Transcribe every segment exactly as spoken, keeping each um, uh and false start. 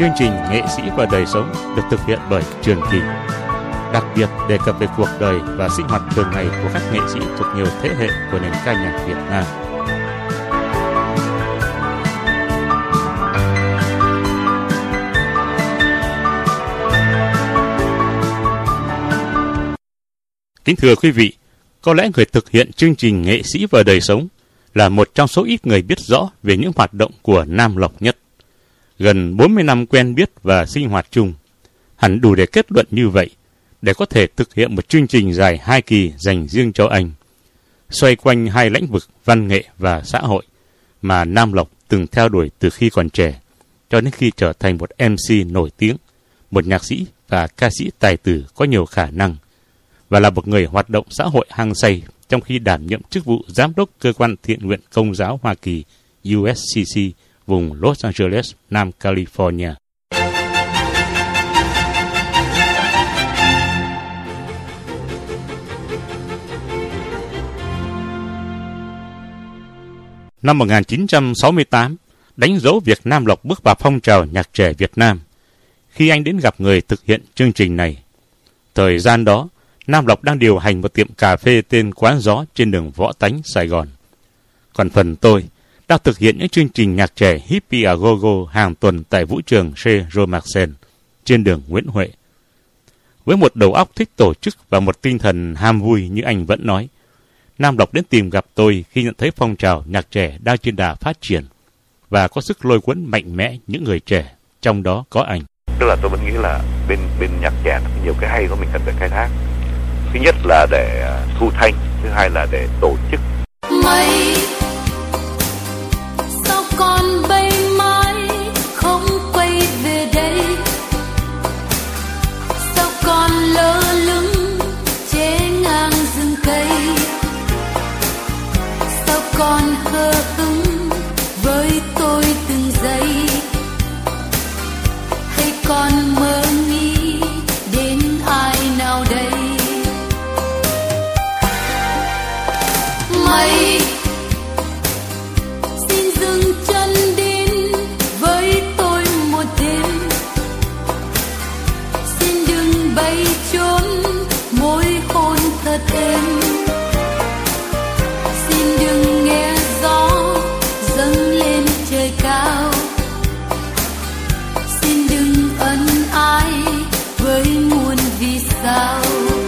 chương trình Nghệ sĩ và đời sống được thực hiện bởi Trường Kỳ, đặc biệt đề cập về cuộc đời và sinh hoạt thường ngày của các nghệ sĩ thuộc nhiều thế hệ của nền ca nhạc Việt Nam. Kính thưa quý vị, có lẽ người thực hiện chương trình Nghệ sĩ và đời sống là một trong số ít người biết rõ về những hoạt động của Nam Lộc Nhất. Gần bốn mươi năm quen biết và sinh hoạt chung, hẳn đủ để kết luận như vậy, để có thể thực hiện một chương trình dài hai kỳ dành riêng cho anh, xoay quanh hai lĩnh vực văn nghệ và xã hội mà Nam Lộc từng theo đuổi từ khi còn trẻ, cho đến khi trở thành một em xê nổi tiếng, một nhạc sĩ và ca sĩ tài tử có nhiều khả năng, và là một người hoạt động xã hội hăng say trong khi đảm nhiệm chức vụ giám đốc cơ quan thiện nguyện Công giáo Hoa Kỳ U S C C vùng Los Angeles, Nam California. Năm một nghìn chín trăm sáu mươi tám, đánh dấu việc Nam Lộc bước vào phong trào nhạc trẻ Việt Nam khi anh đến gặp người thực hiện chương trình này. Thời gian đó, Nam Lộc đang điều hành một tiệm cà phê tên Quán Gió trên đường Võ Tánh, Sài Gòn. Còn phần tôi đang thực hiện những chương trình nhạc trẻ Hippie à Go Go hàng tuần tại vũ trường Chez Romaxen trên đường Nguyễn Huệ. Với một đầu óc thích tổ chức và một tinh thần ham vui như anh vẫn nói, Nam Lộc đến tìm gặp tôi khi nhận thấy phong trào nhạc trẻ đang trên đà phát triển và có sức lôi cuốn mạnh mẽ những người trẻ, trong đó có anh. Tức là tôi vẫn nghĩ là bên bên nhạc trẻ có nhiều cái hay của mình cần phải khai thác. Thứ nhất là để thu thanh, thứ hai là để tổ chức. Mây sao con bay mãi không quay về đây, sao con lơ lửng chế ngang rừng cây, sao con hờ hững với tôi từng giây, hay con mơ nghĩ đến ai nào đây. Mây xin dừng chân đến với tôi một đêm, xin đừng bay trốn môi hôn thật êm, xin đừng nghe gió dâng lên trời cao, xin đừng ân ái với muôn vì sao.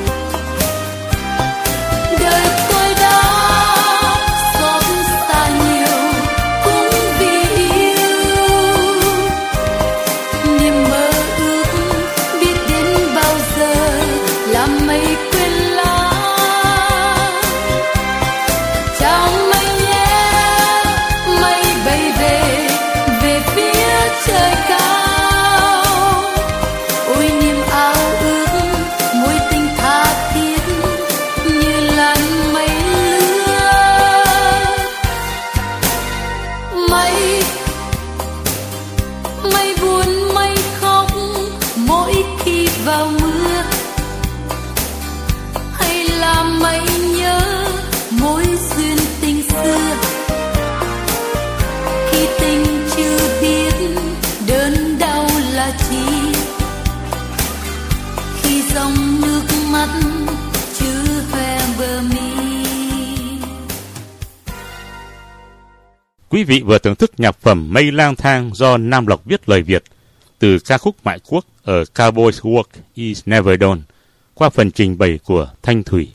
Quý vị vừa thưởng thức nhạc phẩm Mây Lang Thang do Nam Lộc viết lời Việt từ ca khúc Mại Quốc ở Cowboys Work is Never Done qua phần trình bày của Thanh Thủy.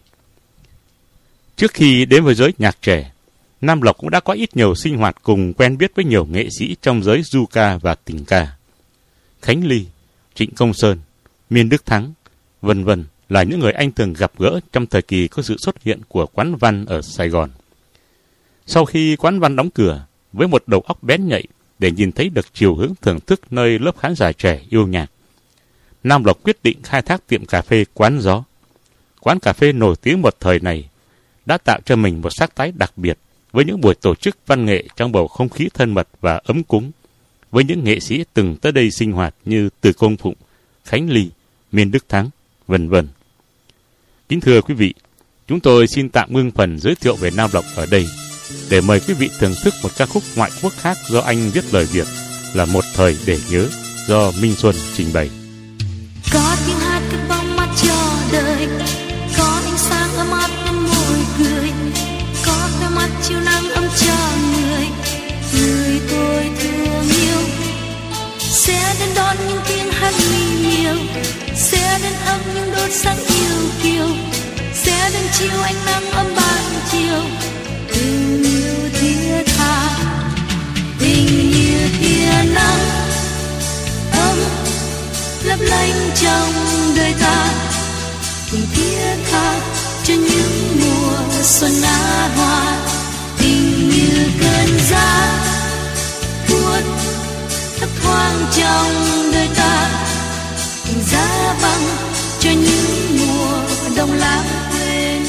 Trước khi đến với giới nhạc trẻ, Nam Lộc cũng đã có ít nhiều sinh hoạt cùng quen biết với nhiều nghệ sĩ trong giới du ca và tình ca. Khánh Ly, Trịnh Công Sơn, Miên Đức Thắng, vân vân là những người anh thường gặp gỡ trong thời kỳ có sự xuất hiện của Quán Văn ở Sài Gòn. Sau khi Quán Văn đóng cửa, với một đầu óc bén nhạy để nhìn thấy được chiều hướng thưởng thức nơi lớp khán giả trẻ yêu nhạc, Nam Lộc quyết định khai thác tiệm cà phê Quán Gió. Quán cà phê nổi tiếng một thời này đã tạo cho mình một sắc thái đặc biệt với những buổi tổ chức văn nghệ trong bầu không khí thân mật và ấm cúng, với những nghệ sĩ từng tới đây sinh hoạt như Từ Công Phụng, Khánh Ly, Miên Đức Thắng, vân vân. Kính thưa quý vị, chúng tôi xin tạm ngưng phần giới thiệu về Nam Lộc ở đây để mời quý vị thưởng thức một ca khúc ngoại quốc khác do anh viết lời Việt là Một Thời Để Nhớ do Minh Xuân trình bày. Có tiếng hát cất bóng mắt cho đời, có ánh sáng ấm áp bên môi cười, có đôi mắt chiều nắng ấm cho người, người tôi thương yêu. Sẽ đến đón những tiếng hát mình nhiều, sẽ đến ấm những đốt sáng yêu kiều, sẽ đến chiều ánh nắng ấm ban chiều. Tình yêu thiết tha, tình như tia nắng ấm lấp lánh trong đời ta, tình thiết tha cho những mùa xuân lá hoa. Tình như cơn gió cuốn thấp thoáng trong đời ta, tình giá băng cho những mùa đông lãng quên.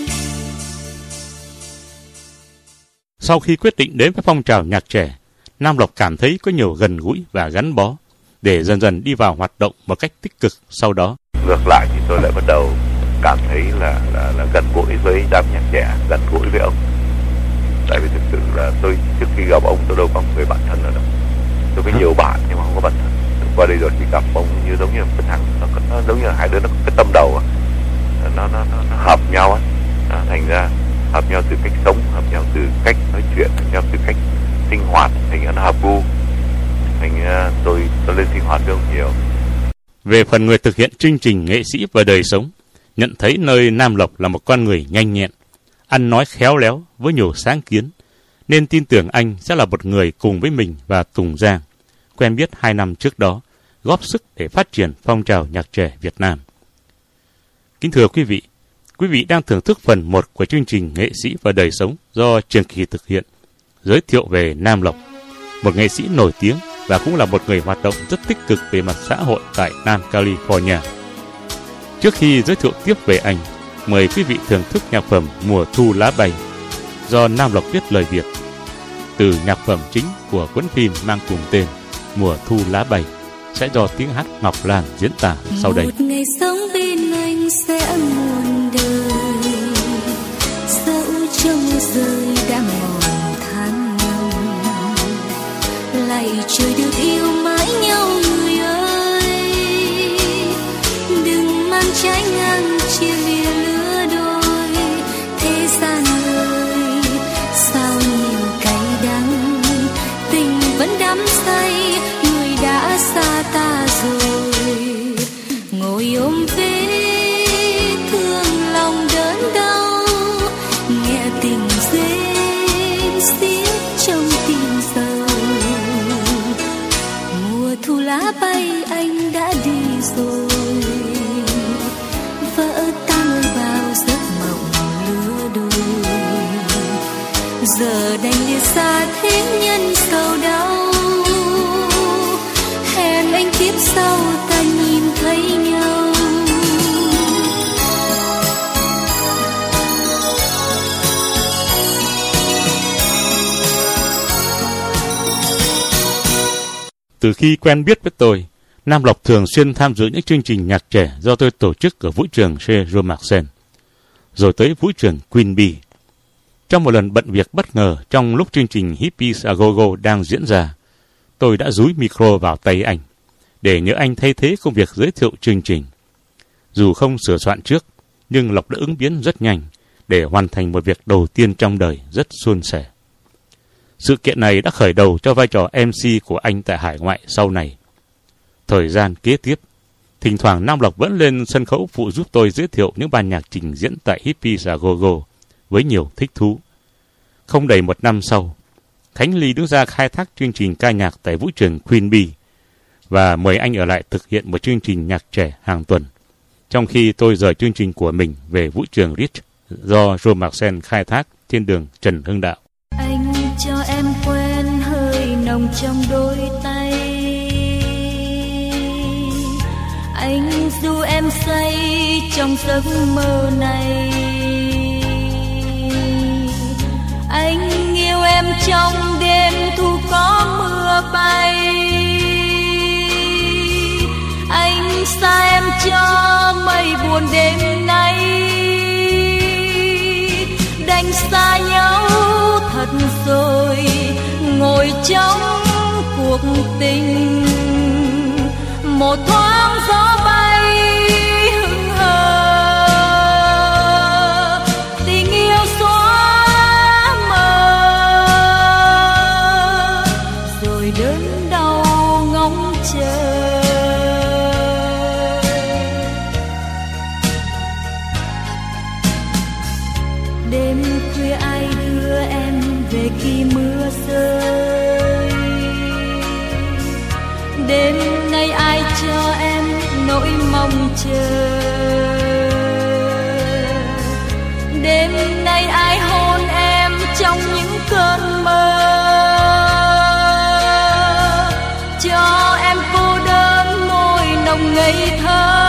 Sau khi quyết định đến với phong trào nhạc trẻ, Nam Lộc cảm thấy có nhiều gần gũi và gắn bó, để dần dần đi vào hoạt động một cách tích cực sau đó. Ngược lại thì tôi lại bắt đầu cảm thấy là, là, là gần gũi với đám nhạc trẻ, gần gũi với ông. Tại vì thực sự là tôi trước khi gặp ông tôi đâu có người bạn thân nào đâu. Tôi có nhiều bạn nhưng mà không có bạn thân. Qua đây rồi thì gặp ông như giống như cái thằng, nó, nó giống như hai đứa nó có cái tâm đầu, nó, nó, nó, nó hợp nhau á, thành ra hợp nhau từ cách sống, hợp nhau từ cách nói chuyện, hợp nhau từ cách sinh hoạt, thành ra nó hợp gu. Thành ra tôi, tôi lên sinh hoạt với ông nhiều. Về phần người thực hiện chương trình Nghệ sĩ và đời sống, nhận thấy nơi Nam Lộc là một con người nhanh nhẹn, ăn nói khéo léo với nhiều sáng kiến, nên tin tưởng anh sẽ là một người cùng với mình và Tùng Giang, quen biết hai năm trước đó, góp sức để phát triển phong trào nhạc trẻ Việt Nam. Kính thưa quý vị, quý vị đang thưởng thức phần một của chương trình Nghệ sĩ và đời sống do Trường Kỳ thực hiện, giới thiệu về Nam Lộc, một nghệ sĩ nổi tiếng và cũng là một người hoạt động rất tích cực về mặt xã hội tại Nam California. Trước khi giới thiệu tiếp về anh, mời quý vị thưởng thức nhạc phẩm Mùa Thu Lá Bay do Nam Lộc viết lời Việt, từ nhạc phẩm chính của cuốn phim mang cùng tên Mùa Thu Lá Bay, sẽ do tiếng hát Ngọc Lan diễn tả sau đây. Một ngày sống bên anh sẽ muôn đời, dẫu cho mưa rơi đã mòn tháng năm, lại trời được yêu mãi nhau người ơi. Đừng mang trái ngang chia lìa lứa đôi, thế gian ơi sao nhiều cay đắng, tình vẫn đắm say, người đã xa ta rồi. Ngồi ôm vết thương lòng đớn đau, nghe tình rên xiết trong tim sầu. Mùa thu lá bay anh đã đi rồi, vỡ tan bao giấc mộng lứa đôi. Giờ đành lìa xa thế nhân sầu đau, hẹn anh kiếp sau ta nhìn thấy nhau. Từ khi quen biết với tôi, Nam Lộc thường xuyên tham dự những chương trình nhạc trẻ do tôi tổ chức ở vũ trường chez Romarsen, rồi tới vũ trường Queen Bee. Trong một lần bận việc bất ngờ trong lúc chương trình Hippies A Go Go đang diễn ra, tôi đã dúi micro vào tay anh, để nhờ anh thay thế công việc giới thiệu chương trình. Dù không sửa soạn trước, nhưng Lộc đã ứng biến rất nhanh để hoàn thành một việc đầu tiên trong đời rất suôn sẻ. Sự kiện này đã khởi đầu cho vai trò em xê của anh tại hải ngoại sau này. Thời gian kế tiếp, thỉnh thoảng Nam Lộc vẫn lên sân khấu phụ giúp tôi giới thiệu những ban nhạc trình diễn tại Hippies A Go Go với nhiều thích thú. Không đầy một năm sau, Khánh Ly đứng ra khai thác chương trình ca nhạc tại vũ trường Queen Bee và mời anh ở lại thực hiện một chương trình nhạc trẻ hàng tuần, trong khi tôi rời chương trình của mình về vũ trường Rich do Romarsen khai thác trên đường Trần Hưng Đạo. Anh cho em quen hơi nồng trong đôi tay, anh du em say trong giấc mơ này. Anh yêu em trong đêm thu có mưa bay, anh xa em cho mây buồn đêm nay. Đành xa nhau thật rồi, ngồi trong cuộc tình một thoáng gió bay hững hờ, tình yêu xóa mờ, rồi đớn đau ngóng chờ. Đêm khuya ai đưa em về khi mưa rơi, đêm nay ai cho em nỗi mong chờ, đêm nay ai hôn em trong những cơn mơ, cho em cô đơn môi nồng ngây thơ.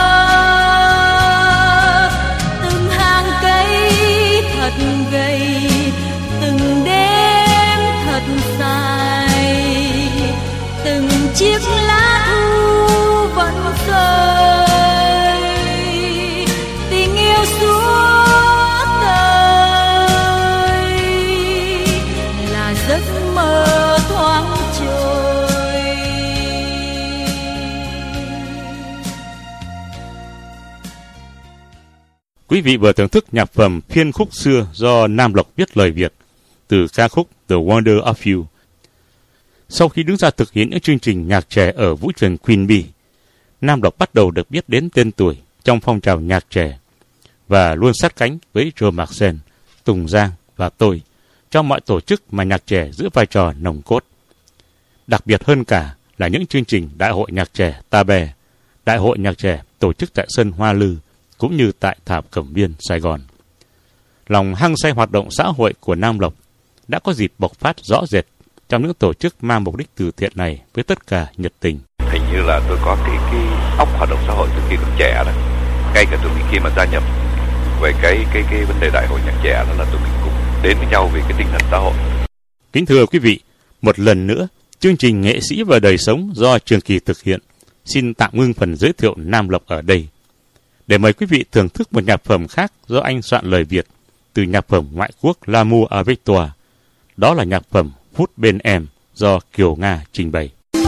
Từng hàng cây thật gầy, từng đêm thật dài, từng chiếc lá thu vẫn rơi, tình yêu suốt đời là giấc mơ thoáng trôi. Quý vị vừa thưởng thức nhạc phẩm Phiên khúc xưa do Nam Lộc viết lời Việt từ ca khúc The Wonder of You. Sau khi đứng ra thực hiện những chương trình nhạc trẻ ở vũ trường Queen Bee, Nam Lộc bắt đầu được biết đến tên tuổi trong phong trào nhạc trẻ và luôn sát cánh với Joe Marcel, Tùng Giang và tôi trong mọi tổ chức mà nhạc trẻ giữ vai trò nòng cốt. Đặc biệt hơn cả là những chương trình Đại hội nhạc trẻ Ta Bè, Đại hội nhạc trẻ tổ chức tại sân Hoa Lư cũng như tại Tháp Cẩm Viên, Sài Gòn. Lòng hăng say hoạt động xã hội của Nam Lộc đã có dịp bộc phát rõ rệt trong những tổ chức mang mục đích từ thiện này với tất cả nhiệt tình. Hình như là tôi có cái cái óc hoạt động xã hội từ khi còn trẻ đó. Ngay cả tụi mình khi mà gia nhập về cái cái cái vấn đề đại hội nhạc trẻ đó là tụi mình cũng đến với nhau vì cái tinh thần xã hội. Kính thưa quý vị, một lần nữa, chương trình Nghệ sĩ và đời sống do Trường Kỳ thực hiện xin tạm ngưng phần giới thiệu Nam Lộc ở đây, để mời quý vị thưởng thức một nhạc phẩm khác do anh soạn lời Việt từ nhạc phẩm ngoại quốc L'amour avec toi. Đó là nhạc phẩm Phút bên em do Kiều Nga trình bày.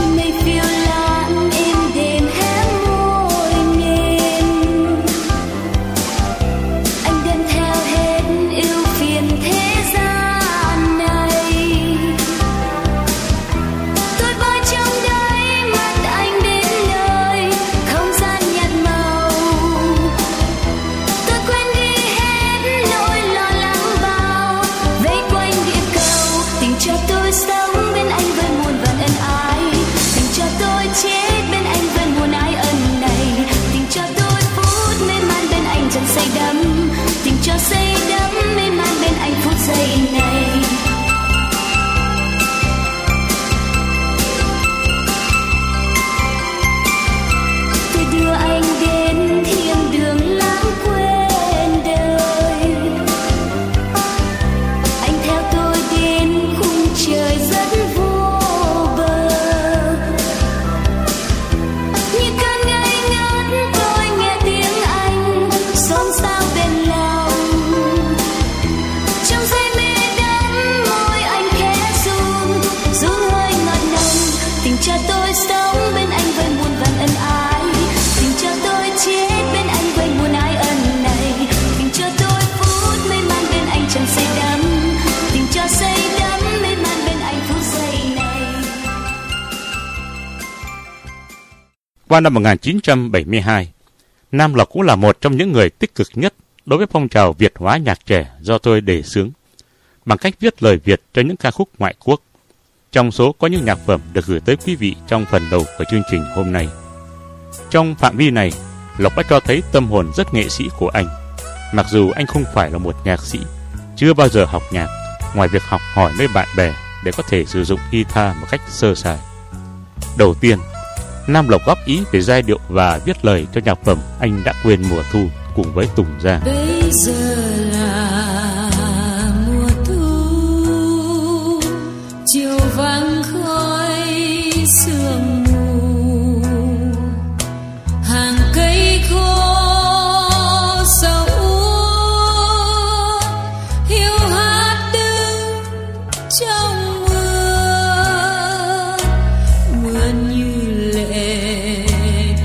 Qua năm một nghìn chín trăm bảy mươi hai, Nam Lộc cũng là một trong những người tích cực nhất đối với phong trào Việt hóa nhạc trẻ do tôi đề xướng, bằng cách viết lời Việt cho những ca khúc ngoại quốc. Trong số có những nhạc phẩm được gửi tới quý vị trong phần đầu của chương trình hôm nay. Trong phạm vi này, Lộc đã cho thấy tâm hồn rất nghệ sĩ của anh. Mặc dù anh không phải là một nhạc sĩ, chưa bao giờ học nhạc, ngoài việc học hỏi với bạn bè để có thể sử dụng guitar một cách sơ sài. Đầu tiên, Nam Lộc góp ý về giai điệu và viết lời cho nhạc phẩm Anh Đã Quên Mùa Thu cùng với Tùng Giang. Bây giờ là mùa thu, chiều vắng khói sương mù, hàng cây khô sầu úa, hiu hắt đứng trong mưa, mưa như lệ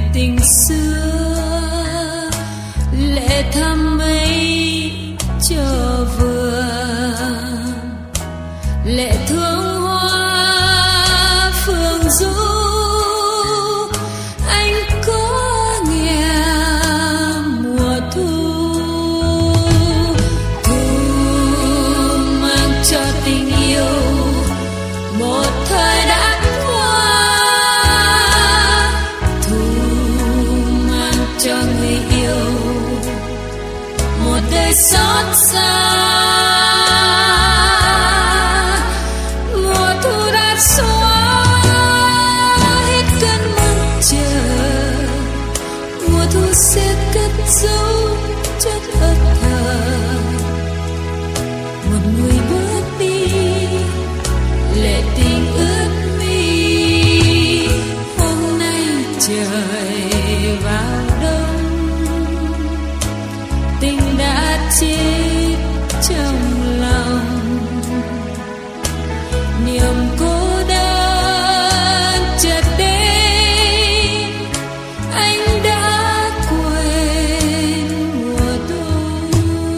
xót xa. Mùa thu đã xóa hết cơn mong chờ, mùa thu sẽ cất giấu chất ớt thờ. Một người bước đi, lệ tình ướt mi. Hôm nay trời vào đông, tình đã chết trong lòng. Niềm cô đơn chợt đến, anh đã quên mùa thu.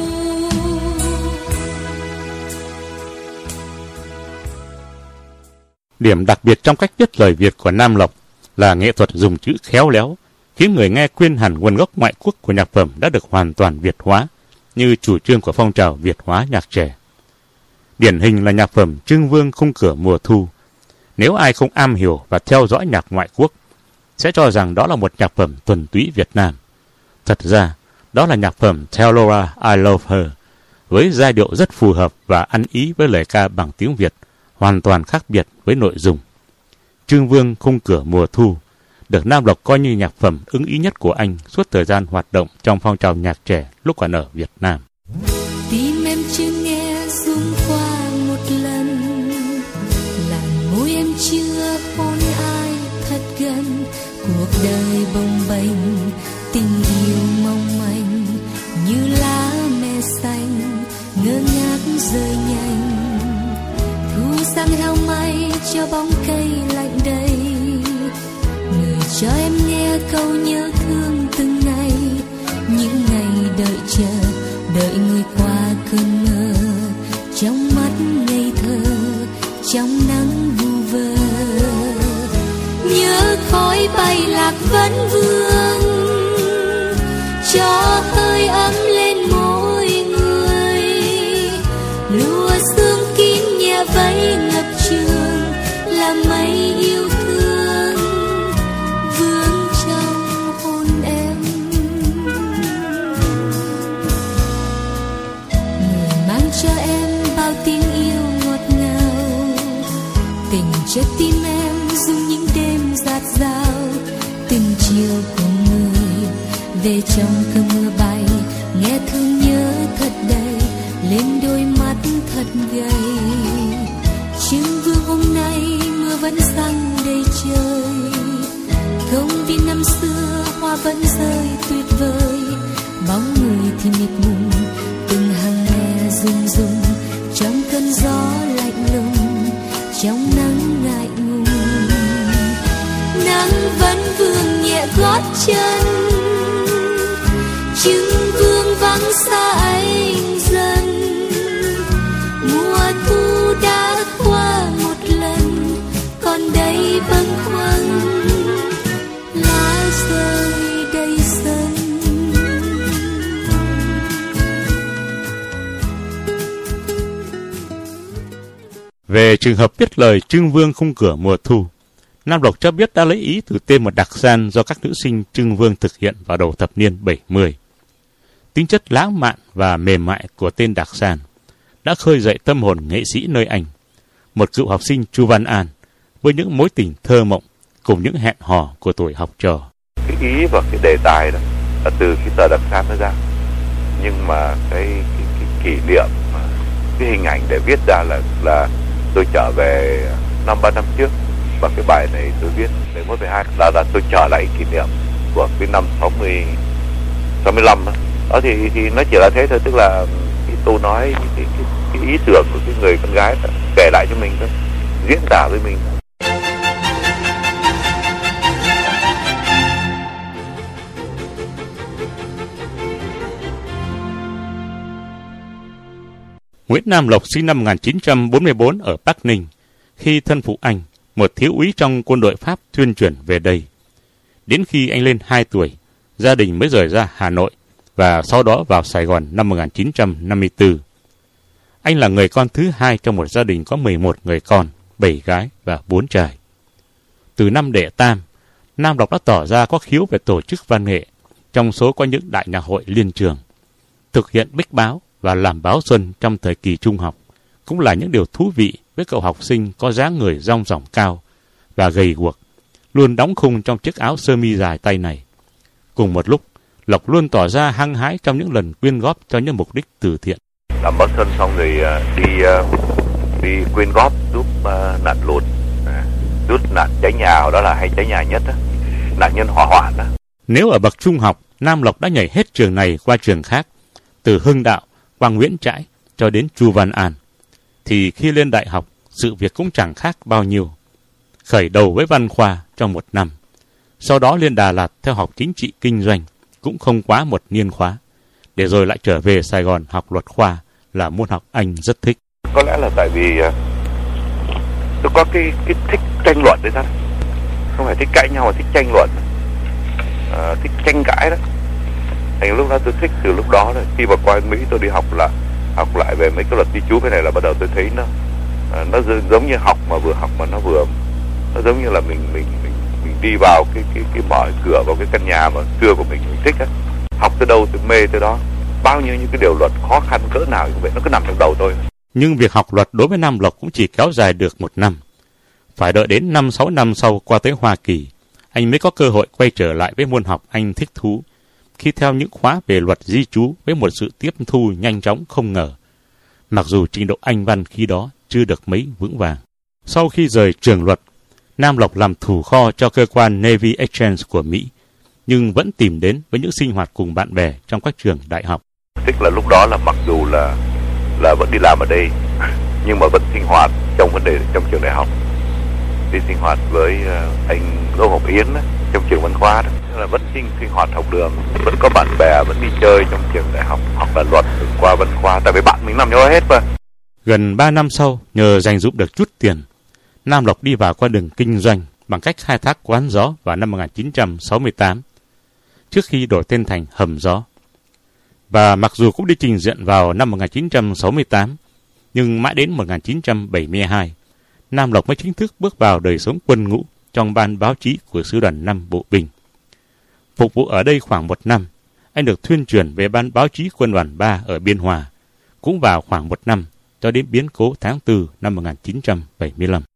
Điểm đặc biệt trong cách viết lời Việt của Nam Lộc là nghệ thuật dùng chữ khéo léo, khiến người nghe quên hẳn nguồn gốc ngoại quốc của nhạc phẩm đã được hoàn toàn Việt hóa, như chủ trương của phong trào Việt hóa nhạc trẻ. Điển hình là nhạc phẩm Trưng Vương Khung Cửa Mùa Thu. Nếu ai không am hiểu và theo dõi nhạc ngoại quốc, sẽ cho rằng đó là một nhạc phẩm thuần túy Việt Nam. Thật ra, đó là nhạc phẩm Tell Laura I Love Her, với giai điệu rất phù hợp và ăn ý với lời ca bằng tiếng Việt, hoàn toàn khác biệt với nội dung. Trưng Vương Khung Cửa Mùa Thu được Nam Lộc coi như nhạc phẩm ưng ý nhất của anh suốt thời gian hoạt động trong phong trào nhạc trẻ lúc còn ở Việt Nam. Tim em chưa nghe rung qua một lần, làn môi em chưa hôn ai thật gần. Cuộc đời bồng bềnh, tình yêu mong manh như lá me xanh ngơ ngác rơi nhanh. Thu sang heo may cho bóng cây lạnh đầy, người cho em nghe câu nhớ thương từng ngày. Những ngày đợi chờ, đợi người qua cơn mơ, trong mắt ngây thơ, trong nắng vu vơ. Nhớ khói bay lạc vẫn vương, cho hơi ấm lên mỗi người. Lúa sương kín nhẹ vẫy ngập trường, là mây yêu thương vương trong hôn em. Người mang cho em bao tiếng yêu ngọt ngào, tình chất tim em dung những đêm rạt rào. Từng chiều cùng người về trong cơn mưa bay, nghe thương nhớ thật đầy lên đôi mắt thật gầy. Trưng Vương hôm nay mưa vẫn giăng đầy trời, công viên năm xưa hoa vẫn rơi tuyệt vời. Bóng người thì mịt mùng, từng hàng hè rung rung trong cơn gió lạnh lùng, trong nắng ngại ngùng. Nắng vẫn vương nhẹ gót chân, Trưng Vương vắng xa anh dần. Mùa thu đã qua một lần, còn đây bâng khuâng lá rơi đầy sân. Về trường hợp viết lời Trưng Vương Khung Cửa Mùa Thu, Nam Lộc cho biết đã lấy ý từ tên một đặc gian do các nữ sinh Trưng Vương thực hiện vào đầu thập niên bảy mươi. Tính chất lãng mạn và mềm mại của tên đặc gian đã khơi dậy tâm hồn nghệ sĩ nơi Anh, một cựu học sinh Chu Văn An, với những mối tình thơ mộng cùng những hẹn hò của tuổi học trò. Cái ý và cái đề tài đó là từ cái tờ đặc gian nó ra, nhưng mà cái, cái, cái kỷ niệm, cái hình ảnh để viết ra là là tôi trở về năm ba năm trước, và cái bài này tôi viết mười mốt mười hai đó là tôi trở lại kỷ niệm của cái năm sáu mươi sáu mươi lăm đó. Đó thì thì nó chỉ là thế thôi, tức là cái tôi nói cái, cái, cái ý tưởng của cái người con gái đó, kể lại cho mình thôi, diễn tả với mình. Nguyễn Nam Lộc sinh năm một nghìn chín trăm bốn mươi tư ở Bắc Ninh, khi thân phụ anh, một thiếu úy trong quân đội Pháp, thuyên chuyển về đây. Đến khi anh lên hai tuổi, gia đình mới rời ra Hà Nội và sau đó vào Sài Gòn năm một nghìn chín trăm năm mươi tư. Anh là người con thứ hai trong một gia đình có mười một người con, bảy gái và bốn trai. Từ năm đệ tam, Nam Lộc đã tỏ ra có khiếu về tổ chức văn nghệ, trong số có những đại nhạc hội liên trường. Thực hiện bích báo và làm báo xuân trong thời kỳ trung học cũng là những điều thú vị với cậu học sinh có dáng người rong ròng cao và gầy guộc, luôn đóng khung trong chiếc áo sơ mi dài tay này. Cùng một lúc, Lộc luôn tỏ ra hăng hái trong những lần quyên góp cho những mục đích từ thiện. Làm báo xuân xong rồi đi đi quyên góp giúp uh, nạn lụt, giúp nạn cháy nhà, đó là hay cháy nhà nhất đó, nạn nhân hỏa hoạn đó. Nếu ở bậc trung học, Nam Lộc đã nhảy hết trường này qua trường khác, từ Hưng Đạo qua Nguyễn Trãi cho đến Chu Văn An, thì khi lên đại học, sự việc cũng chẳng khác bao nhiêu. Khởi đầu với văn khoa trong một năm, sau đó lên Đà Lạt theo học chính trị kinh doanh, cũng không quá một niên khóa, để rồi lại trở về Sài Gòn học luật khoa, là môn học anh rất thích. Có lẽ là tại vì tôi có cái cái thích tranh luận đấy, thôi, không phải thích cãi nhau mà thích tranh luận, à, thích tranh cãi đó. Thành lúc đó tôi thích từ lúc đó rồi. Khi mà qua Mỹ tôi đi học là học lại về mấy cái luật di trú cái này là bắt đầu tôi thấy nó à, nó giống như học mà vừa học mà nó vừa nó giống như là mình mình mình mình đi vào cái cái cái mở cửa vào cái căn nhà mà xưa của mình mình thích á. Học tới đâu tôi mê tới đó. Bao nhiêu những cái điều luật khó khăn cỡ nào như vậy nó cứ nằm trong đầu tôi. Nhưng việc học luật đối với Nam Lộc cũng chỉ kéo dài được một năm. Phải đợi đến năm sáu năm sau qua tới Hoa Kỳ, anh mới có cơ hội quay trở lại với môn học anh thích thú, khi theo những khóa về luật di trú với một sự tiếp thu nhanh chóng không ngờ, mặc dù trình độ Anh văn khi đó chưa được mấy vững vàng. Sau khi rời trường luật, Nam Lộc làm thủ kho cho cơ quan Navy Exchange của Mỹ, nhưng vẫn tìm đến với những sinh hoạt cùng bạn bè trong các trường đại học. Tức là lúc đó là mặc dù là là vẫn đi làm ở đây, nhưng mà vẫn sinh hoạt trong vấn đề trong trường đại học. Đi sinh hoạt với uh, anh Đỗ Ngọc Yến đó, trong trường văn khoa đó, là vẫn sinh sinh hoạt học đường, vẫn có bạn bè, vẫn đi chơi trong trường đại học, học là luật qua văn khoa, tại vì bạn mình làm nhau hết mà. Gần ba năm sau, nhờ dành dụm được chút tiền, Nam Lộc đi vào con đường kinh doanh bằng cách khai thác quán gió vào năm một nghìn chín trăm sáu mươi tám, trước khi đổi tên thành Hầm Gió. Và mặc dù cũng đi trình diện vào năm một nghìn chín trăm sáu mươi tám, nhưng mãi đến một nghìn chín trăm bảy mươi hai, Nam Lộc mới chính thức bước vào đời sống quân ngũ trong ban báo chí của Sư đoàn năm Bộ binh. Phục vụ ở đây khoảng một năm, anh được thuyên chuyển về ban báo chí quân đoàn ba ở Biên Hòa, cũng vào khoảng một năm, cho đến biến cố tháng tư năm một nghìn chín trăm bảy mươi lăm.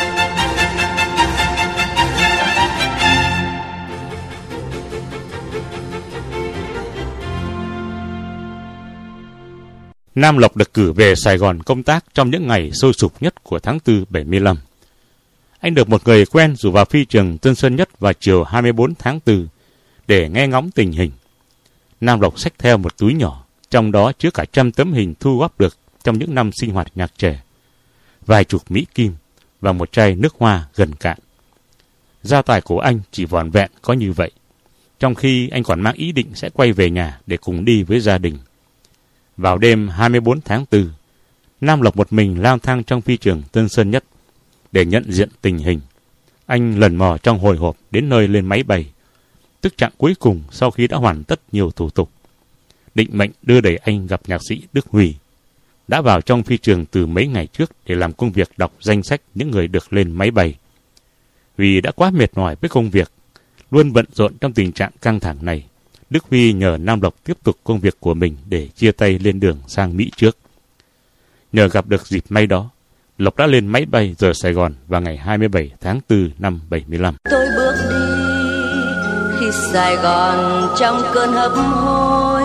Nam Lộc được cử về Sài Gòn công tác trong những ngày sôi sục nhất của tháng tư bảy mươi lăm. Anh được một người quen rủ vào phi trường Tân Sơn Nhất vào chiều hai mươi bốn tháng tư để nghe ngóng tình hình. Nam Lộc xách theo một túi nhỏ, trong đó chứa cả trăm tấm hình thu góp được trong những năm sinh hoạt nhạc trẻ, vài chục Mỹ Kim và một chai nước hoa gần cạn. Gia tài của anh chỉ vỏn vẹn có như vậy, trong khi anh còn mang ý định sẽ quay về nhà để cùng đi với gia đình. Vào đêm hai mươi bốn tháng tư, Nam Lộc một mình lang thang trong phi trường Tân Sơn Nhất để nhận diện tình hình. Anh lần mò trong hồi hộp đến nơi lên máy bay, tức chặng cuối cùng sau khi đã hoàn tất nhiều thủ tục. Định mệnh đưa đẩy anh gặp nhạc sĩ Đức Huy, đã vào trong phi trường từ mấy ngày trước để làm công việc đọc danh sách những người được lên máy bay. Vì đã quá mệt mỏi với công việc, luôn bận rộn trong tình trạng căng thẳng này, Đức Huy nhờ Nam Lộc tiếp tục công việc của mình để chia tay lên đường sang Mỹ trước. Nhờ gặp được dịp may đó, Lộc đã lên máy bay rời Sài Gòn vào ngày hai mươi bảy tháng tư năm bảy mươi lăm. Tôi bước đi khi Sài Gòn trong cơn hấp hối,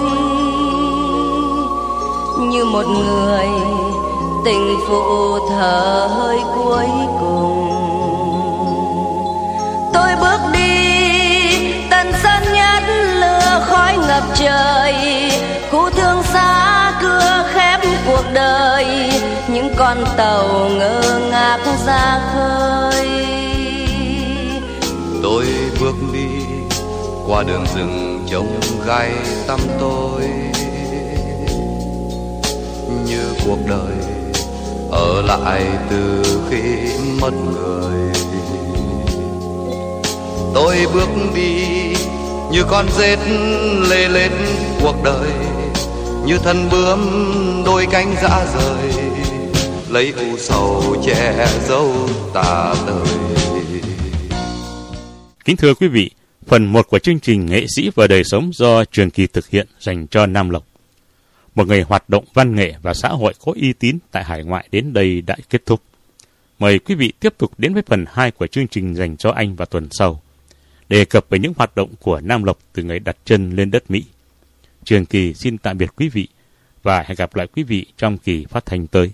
như một người tình phụ thở hơi cuối cùng. Tôi bước đi Tân Sơn Nhất, lửa khói ngập trời, khu thương xa cưa khép cuộc đời, những con tàu ngơ ngác ra khơi. Tôi bước đi qua đường rừng trông gai tăm tối, như cuộc đời ở lại từ khi mất người. Tôi bước đi như con rết lê lết cuộc đời, như thân bướm đôi cánh rã rời, lấy u sầu che giấu tà tơi. Kính thưa quý vị, phần một của chương trình Nghệ sĩ và đời sống do Trường Kỳ thực hiện dành cho Nam Lộc một ngày hoạt động văn nghệ và xã hội có uy tín tại hải ngoại đến đây đã kết thúc. Mời quý vị tiếp tục đến với phần hai của chương trình dành cho anh vào tuần sau, đề cập về những hoạt động của Nam Lộc từ ngày đặt chân lên đất Mỹ. Trường Kỳ xin tạm biệt quý vị và hẹn gặp lại quý vị trong kỳ phát thanh tới.